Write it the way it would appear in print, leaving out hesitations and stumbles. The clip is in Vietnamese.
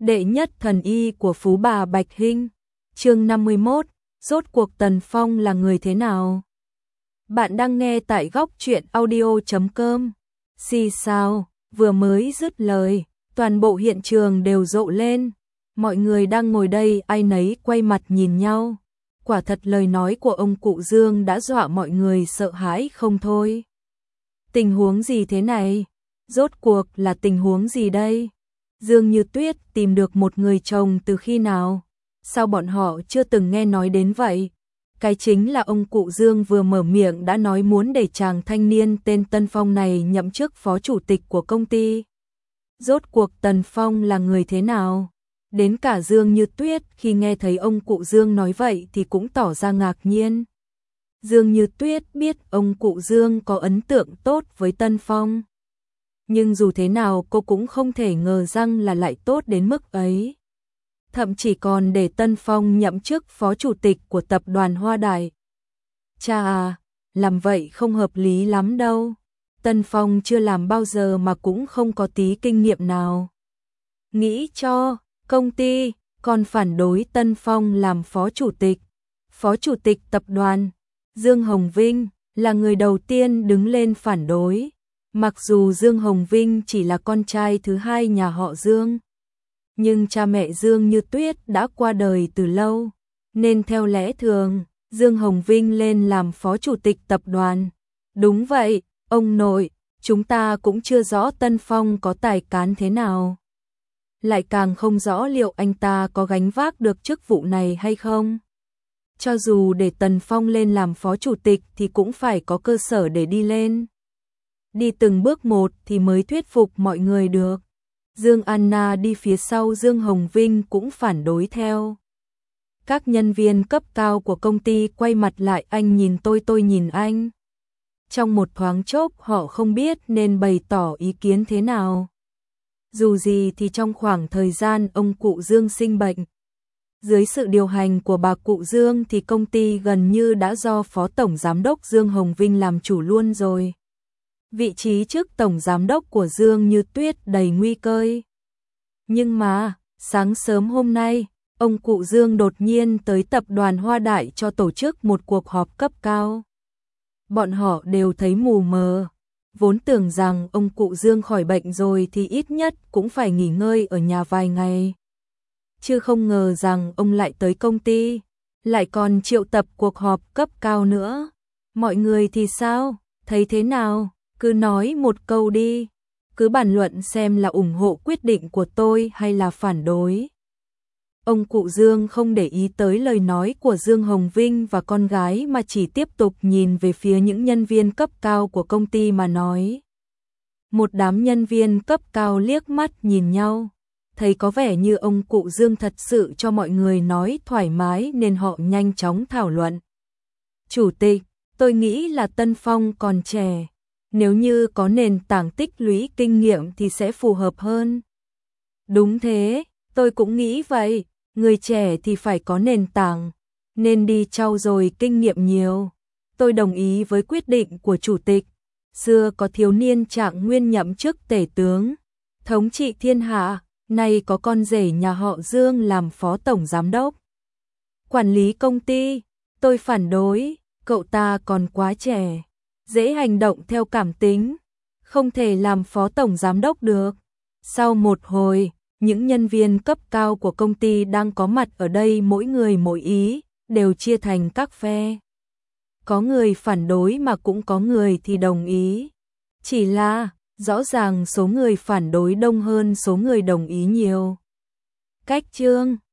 Đệ nhất thần y của Phú Bà Bạch Hinh. Chương 51, rốt cuộc Tần Phong là người thế nào? Bạn đang nghe tại góc truyện audio.com. Xì xào, vừa mới dứt lời, toàn bộ hiện trường đều rộ lên. Mọi người đang ngồi đây ai nấy quay mặt nhìn nhau. Quả thật lời nói của ông cụ Dương đã dọa mọi người sợ hãi không thôi. Tình huống gì thế này? Rốt cuộc là tình huống gì đây? Dương Như Tuyết tìm được một người chồng từ khi nào? Sao bọn họ chưa từng nghe nói đến vậy? Cái chính là ông cụ Dương vừa mở miệng đã nói muốn để chàng thanh niên tên Tân Phong này nhậm chức phó chủ tịch của công ty. Rốt cuộc Tần Phong là người thế nào? Đến cả Dương Như Tuyết khi nghe thấy ông cụ Dương nói vậy thì cũng tỏ ra ngạc nhiên. Dương Như Tuyết biết ông cụ Dương có ấn tượng tốt với Tân Phong. Nhưng dù thế nào cô cũng không thể ngờ rằng là lại tốt đến mức ấy. Thậm chí còn để Tân Phong nhậm chức phó chủ tịch của tập đoàn Hoa Đại. Chà à, làm vậy không hợp lý lắm đâu. Tân Phong chưa làm bao giờ mà cũng không có tí kinh nghiệm nào. Nghĩ cho, công ty còn phản đối Tân Phong làm phó chủ tịch. Phó chủ tịch tập đoàn, Dương Hồng Vinh là người đầu tiên đứng lên phản đối. Mặc dù Dương Hồng Vinh chỉ là con trai thứ hai nhà họ Dương, nhưng cha mẹ Dương Như Tuyết đã qua đời từ lâu, nên theo lẽ thường, Dương Hồng Vinh lên làm phó chủ tịch tập đoàn. Đúng vậy, ông nội, chúng ta cũng chưa rõ Tân Phong có tài cán thế nào. Lại càng không rõ liệu anh ta có gánh vác được chức vụ này hay không. Cho dù để Tần Phong lên làm phó chủ tịch thì cũng phải có cơ sở để đi lên. Đi từng bước một thì mới thuyết phục mọi người được. Dương Anna đi phía sau Dương Hồng Vinh cũng phản đối theo. Các nhân viên cấp cao của công ty quay mặt lại, anh nhìn tôi nhìn anh. Trong một thoáng chốc họ không biết nên bày tỏ ý kiến thế nào. Dù gì thì trong khoảng thời gian ông cụ Dương sinh bệnh, dưới sự điều hành của bà cụ Dương thì công ty gần như đã do phó tổng giám đốc Dương Hồng Vinh làm chủ luôn rồi. Vị trí trước tổng giám đốc của Dương Như Tuyết đầy nguy cơ. Nhưng mà, sáng sớm hôm nay, ông cụ Dương đột nhiên tới tập đoàn Hoa Đại cho tổ chức một cuộc họp cấp cao. Bọn họ đều thấy mù mờ, vốn tưởng rằng ông cụ Dương khỏi bệnh rồi thì ít nhất cũng phải nghỉ ngơi ở nhà vài ngày. Chứ không ngờ rằng ông lại tới công ty, lại còn triệu tập cuộc họp cấp cao nữa. Mọi người thì sao, thấy thế nào? Cứ nói một câu đi, cứ bàn luận xem là ủng hộ quyết định của tôi hay là phản đối. Ông cụ Dương không để ý tới lời nói của Dương Hồng Vinh và con gái mà chỉ tiếp tục nhìn về phía những nhân viên cấp cao của công ty mà nói. Một đám nhân viên cấp cao liếc mắt nhìn nhau, thấy có vẻ như ông cụ Dương thật sự cho mọi người nói thoải mái nên họ nhanh chóng thảo luận. Chủ tịch, tôi nghĩ là Tân Phong còn trẻ. Nếu như có nền tảng tích lũy kinh nghiệm thì sẽ phù hợp hơn. Đúng thế, tôi cũng nghĩ vậy, người trẻ thì phải có nền tảng, nên đi trau dồi kinh nghiệm nhiều. Tôi đồng ý với quyết định của chủ tịch. Xưa có thiếu niên Trạng Nguyên nhậm chức tể tướng, thống trị thiên hạ, nay có con rể nhà họ Dương làm phó tổng giám đốc. Quản lý công ty, tôi phản đối, cậu ta còn quá trẻ. Dễ hành động theo cảm tính, không thể làm phó tổng giám đốc được. Sau một hồi, những nhân viên cấp cao của công ty đang có mặt ở đây mỗi người mỗi ý, đều chia thành các phe. Có người phản đối mà cũng có người thì đồng ý. Chỉ là, rõ ràng số người phản đối đông hơn số người đồng ý nhiều. Cách chương